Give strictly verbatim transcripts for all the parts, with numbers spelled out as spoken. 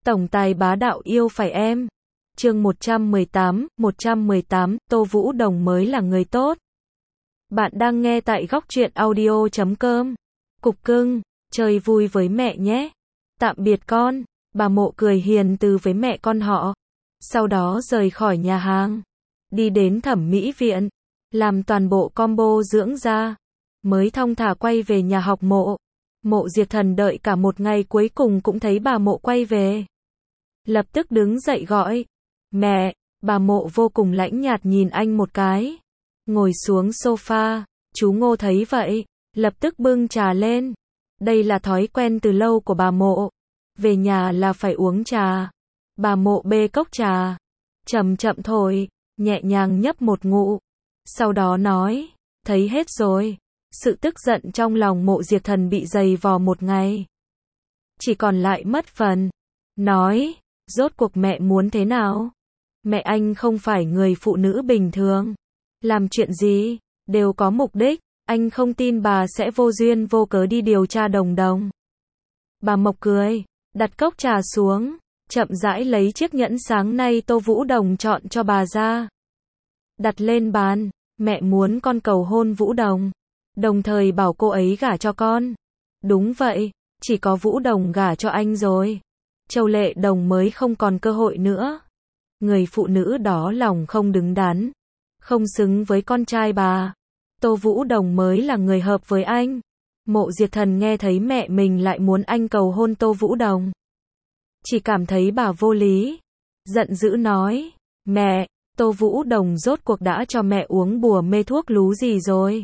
Tổng tài bá đạo yêu phải em. Chương một trăm mười tám, một trăm mười tám, Tô Vũ Đồng mới là người tốt. Bạn đang nghe tại góc truyện audio chấm com. Cục cưng, chơi vui với mẹ nhé. Tạm biệt con. Bà Mộ cười hiền từ với mẹ con họ. Sau đó rời khỏi nhà hàng. Đi đến thẩm mỹ viện. Làm toàn bộ combo dưỡng da. Mới thong thả quay về nhà học Mộ. Mộ Diệp Thần đợi cả một ngày cuối cùng cũng thấy bà Mộ quay về. Lập tức đứng dậy gọi. Mẹ, bà Mộ vô cùng lãnh nhạt nhìn anh một cái. Ngồi xuống sofa, chú Ngô thấy vậy, lập tức bưng trà lên. Đây là thói quen từ lâu của bà Mộ. Về nhà là phải uống trà. Bà Mộ bê cốc trà, chậm chậm thổi, nhẹ nhàng nhấp một ngụm. Sau đó nói, thấy hết rồi. Sự tức giận trong lòng Mộ Diệp Thần bị dày vò một ngày. Chỉ còn lại mất phần. Nói, rốt cuộc mẹ muốn thế nào? Mẹ anh không phải người phụ nữ bình thường. Làm chuyện gì, đều có mục đích. Anh không tin bà sẽ vô duyên vô cớ đi điều tra Đồng Đồng. Bà Mộc cười, đặt cốc trà xuống, chậm rãi lấy chiếc nhẫn sáng nay Tô Vũ Đồng chọn cho bà ra. Đặt lên bàn, mẹ muốn con cầu hôn Vũ Đồng. Đồng thời bảo cô ấy gả cho con. Đúng vậy, chỉ có Vũ Đồng gả cho anh rồi. Châu Lệ Đồng mới không còn cơ hội nữa. Người phụ nữ đó lòng không đứng đắn, không xứng với con trai bà. Tô Vũ Đồng mới là người hợp với anh. Mộ Diệp Thần nghe thấy mẹ mình lại muốn anh cầu hôn Tô Vũ Đồng. Chỉ cảm thấy bà vô lý. Giận dữ nói, mẹ, Tô Vũ Đồng rốt cuộc đã cho mẹ uống bùa mê thuốc lú gì rồi?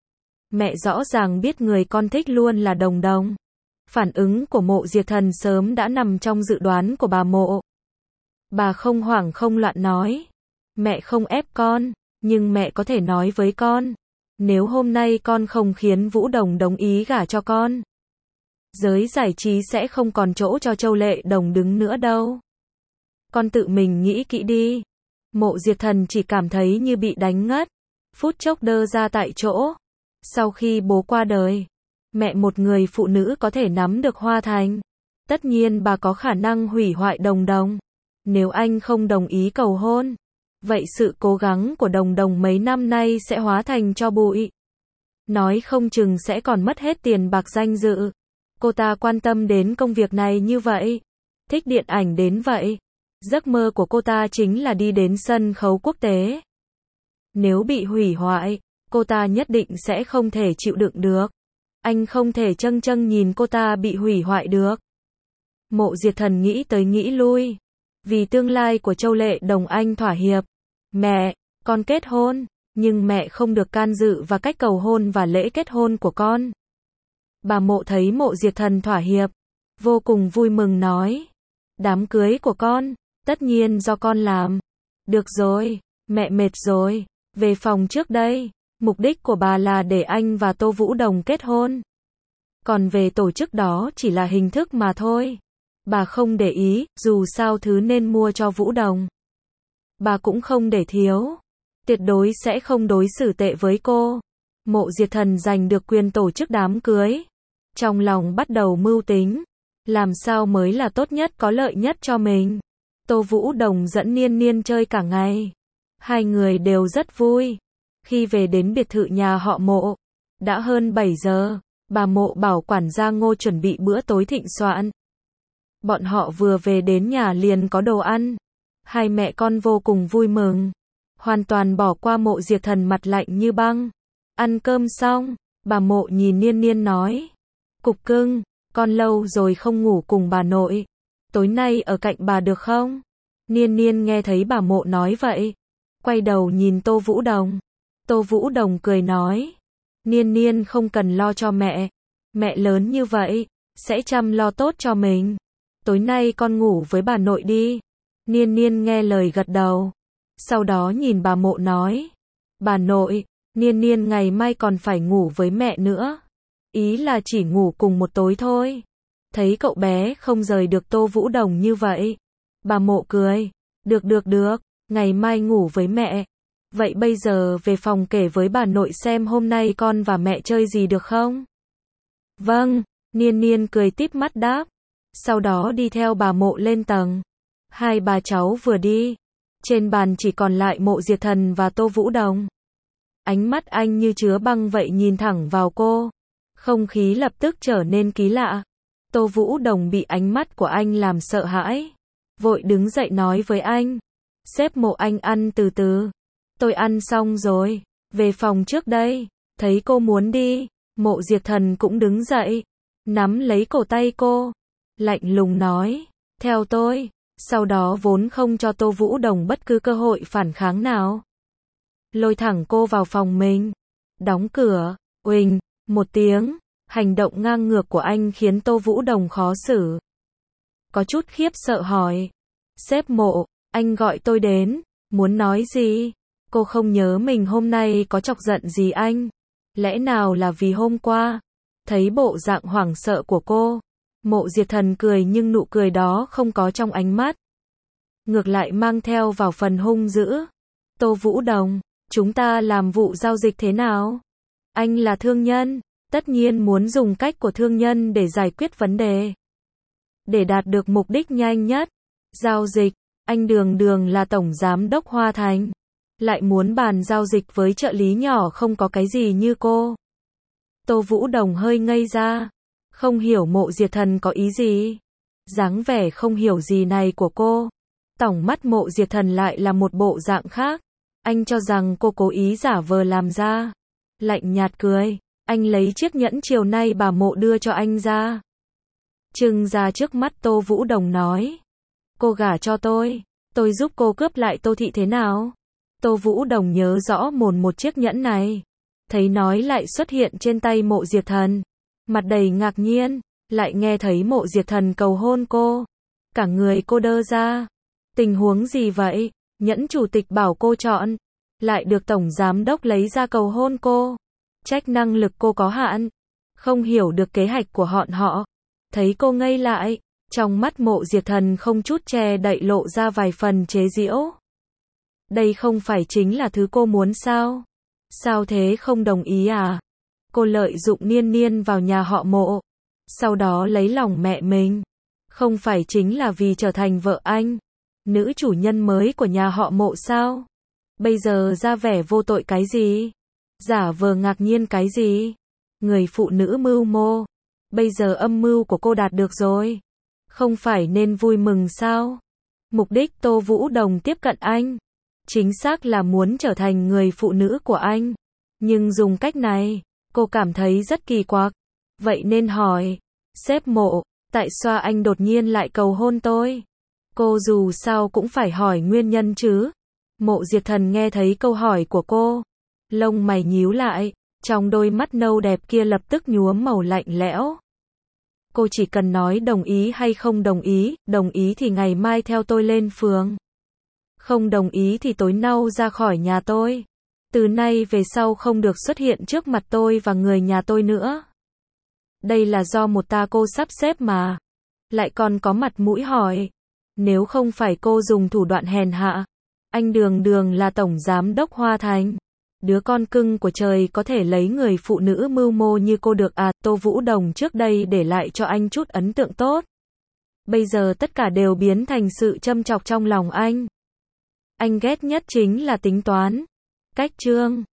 Mẹ rõ ràng biết người con thích luôn là Đồng Đồng. Phản ứng của Mộ Diệp Thần sớm đã nằm trong dự đoán của bà Mộ. Bà không hoảng không loạn nói, mẹ không ép con, nhưng mẹ có thể nói với con, nếu hôm nay con không khiến Vũ Đồng đồng ý gả cho con, giới giải trí sẽ không còn chỗ cho Châu Lệ Đồng đứng nữa đâu. Con tự mình nghĩ kỹ đi. Mộ Diệp Thần chỉ cảm thấy như bị đánh ngất, phút chốc đơ ra tại chỗ. Sau khi bố qua đời, mẹ một người phụ nữ có thể nắm được Hoa Thành. Tất nhiên bà có khả năng hủy hoại Đồng Đồng. Nếu anh không đồng ý cầu hôn, vậy sự cố gắng của Đồng Đồng mấy năm nay sẽ hóa thành tro bụi. Nói không chừng sẽ còn mất hết tiền bạc danh dự. Cô ta quan tâm đến công việc này như vậy, thích điện ảnh đến vậy. Giấc mơ của cô ta chính là đi đến sân khấu quốc tế. Nếu bị hủy hoại, cô ta nhất định sẽ không thể chịu đựng được. Anh không thể châng châng nhìn cô ta bị hủy hoại được. Mộ Diệp Thần nghĩ tới nghĩ lui. Vì tương lai của Châu Lệ Đồng anh thỏa hiệp. Mẹ, con kết hôn, nhưng mẹ không được can dự vào cách cầu hôn và lễ kết hôn của con. Bà Mộ thấy Mộ Diệp Thần thỏa hiệp, vô cùng vui mừng nói, đám cưới của con, tất nhiên do con làm. Được rồi, mẹ mệt rồi, về phòng trước đây. Mục đích của bà là để anh và Tô Vũ Đồng kết hôn. Còn về tổ chức đó chỉ là hình thức mà thôi. Bà không để ý, dù sao thứ nên mua cho Vũ Đồng, bà cũng không để thiếu. Tuyệt đối sẽ không đối xử tệ với cô. Mộ Diệp Thần giành được quyền tổ chức đám cưới. Trong lòng bắt đầu mưu tính. Làm sao mới là tốt nhất có lợi nhất cho mình. Tô Vũ Đồng dẫn Niên Niên chơi cả ngày. Hai người đều rất vui. Khi về đến biệt thự nhà họ Mộ, đã hơn bảy giờ. Bà Mộ bảo quản gia Ngô chuẩn bị bữa tối thịnh soạn. Bọn họ vừa về đến nhà liền có đồ ăn. Hai mẹ con vô cùng vui mừng. Hoàn toàn bỏ qua Mộ Diệp Thần mặt lạnh như băng. Ăn cơm xong, bà Mộ nhìn Niên Niên nói, cục cưng, con lâu rồi không ngủ cùng bà nội. Tối nay ở cạnh bà được không? Niên Niên nghe thấy bà Mộ nói vậy, quay đầu nhìn Tô Vũ Đồng. Tô Vũ Đồng cười nói, Niên Niên không cần lo cho mẹ. Mẹ lớn như vậy, sẽ chăm lo tốt cho mình. Tối nay con ngủ với bà nội đi. Niên Niên nghe lời gật đầu. Sau đó nhìn bà Mộ nói, bà nội, Niên Niên ngày mai còn phải ngủ với mẹ nữa. Ý là chỉ ngủ cùng một tối thôi. Thấy cậu bé không rời được Tô Vũ Đồng như vậy, bà Mộ cười, được được được, ngày mai ngủ với mẹ. Vậy bây giờ về phòng kể với bà nội xem hôm nay con và mẹ chơi gì được không? Vâng, Niên Niên cười tít mắt đáp. sau đó đi theo bà Mộ lên tầng. Hai bà cháu vừa đi, trên bàn chỉ còn lại Mộ Diệt Thần và Tô Vũ Đồng. Ánh mắt anh như chứa băng vậy nhìn thẳng vào cô. Không khí lập tức trở nên kỳ lạ. Tô Vũ Đồng bị ánh mắt của anh làm sợ hãi. Vội đứng dậy nói với anh. Sếp Mộ, anh ăn từ từ. Tôi ăn xong rồi. Về phòng trước đây. Thấy cô muốn đi, Mộ Diệt Thần cũng đứng dậy. Nắm lấy cổ tay cô. Lạnh lùng nói. Theo tôi. Sau đó vốn không cho Tô Vũ Đồng bất cứ cơ hội phản kháng nào. Lôi thẳng cô vào phòng mình. Đóng cửa. Uỳnh. Một tiếng. Hành động ngang ngược của anh khiến Tô Vũ Đồng khó xử. Có chút khiếp sợ hỏi. Sếp Mộ, anh gọi tôi đến. Muốn nói gì? Cô không nhớ mình hôm nay có chọc giận gì anh. Lẽ nào là vì hôm qua? Thấy bộ dạng hoảng sợ của cô. Mộ Diệt Thần cười nhưng nụ cười đó không có trong ánh mắt. Ngược lại mang theo vào phần hung dữ. Tô Vũ Đồng, chúng ta làm vụ giao dịch thế nào? Anh là thương nhân, tất nhiên muốn dùng cách của thương nhân để giải quyết vấn đề. Để đạt được mục đích nhanh nhất. Giao dịch, anh đường đường là tổng giám đốc Hoa Thành. Lại muốn bàn giao dịch với trợ lý nhỏ không có cái gì như cô. Tô Vũ Đồng hơi ngây ra. Không hiểu Mộ Diệt Thần có ý gì. Dáng vẻ không hiểu gì này của cô. Tổng mắt Mộ Diệt Thần lại là một bộ dạng khác. Anh cho rằng cô cố ý giả vờ làm ra. Lạnh nhạt cười. Anh lấy chiếc nhẫn chiều nay bà Mộ đưa cho anh ra. Trưng ra trước mắt Tô Vũ Đồng nói. Cô gả cho tôi. Tôi giúp cô cướp lại Tô Thị thế nào? Tô Vũ Đồng nhớ rõ mồn một chiếc nhẫn này. Thấy nói lại xuất hiện trên tay Mộ Diệt Thần. Mặt đầy ngạc nhiên. Lại nghe thấy Mộ Diệt Thần cầu hôn cô. Cả người cô đơ ra. Tình huống gì vậy? Nhẫn chủ tịch bảo cô chọn. Lại được tổng giám đốc lấy ra cầu hôn cô. Trách năng lực cô có hạn. Không hiểu được kế hoạch của bọn họ. Thấy cô ngây lại. Trong mắt Mộ Diệt Thần không chút che đậy lộ ra vài phần chế giễu. Đây không phải chính là thứ cô muốn sao? Sao thế, không đồng ý à? Cô lợi dụng Niên Niên vào nhà họ Mộ. Sau đó lấy lòng mẹ mình. Không phải chính là vì trở thành vợ anh. Nữ chủ nhân mới của nhà họ Mộ sao? Bây giờ ra vẻ vô tội cái gì? Giả vờ ngạc nhiên cái gì? Người phụ nữ mưu mô. Bây giờ âm mưu của cô đạt được rồi. Không phải nên vui mừng sao? Mục đích Tô Vũ Đồng tiếp cận anh. Chính xác là muốn trở thành người phụ nữ của anh. Nhưng dùng cách này, cô cảm thấy rất kỳ quặc. Vậy nên hỏi. Sếp Mộ, tại sao anh đột nhiên lại cầu hôn tôi? Cô dù sao cũng phải hỏi nguyên nhân chứ. Mộ Diệt Thần nghe thấy câu hỏi của cô. Lông mày nhíu lại. Trong đôi mắt nâu đẹp kia lập tức nhuốm màu lạnh lẽo. Cô chỉ cần nói đồng ý hay không đồng ý. Đồng ý thì ngày mai theo tôi lên phường. Không đồng ý thì tối nau ra khỏi nhà tôi. Từ nay về sau không được xuất hiện trước mặt tôi và người nhà tôi nữa. Đây là do một ta cô sắp xếp mà. Lại còn có mặt mũi hỏi. Nếu không phải cô dùng thủ đoạn hèn hạ. Anh đường đường là tổng giám đốc Hoa Thành. Đứa con cưng của trời có thể lấy người phụ nữ mưu mô như cô được à? Tô Vũ Đồng trước đây để lại cho anh chút ấn tượng tốt. Bây giờ tất cả đều biến thành sự châm chọc trong lòng anh. Anh ghét nhất chính là tính toán. Cách trương.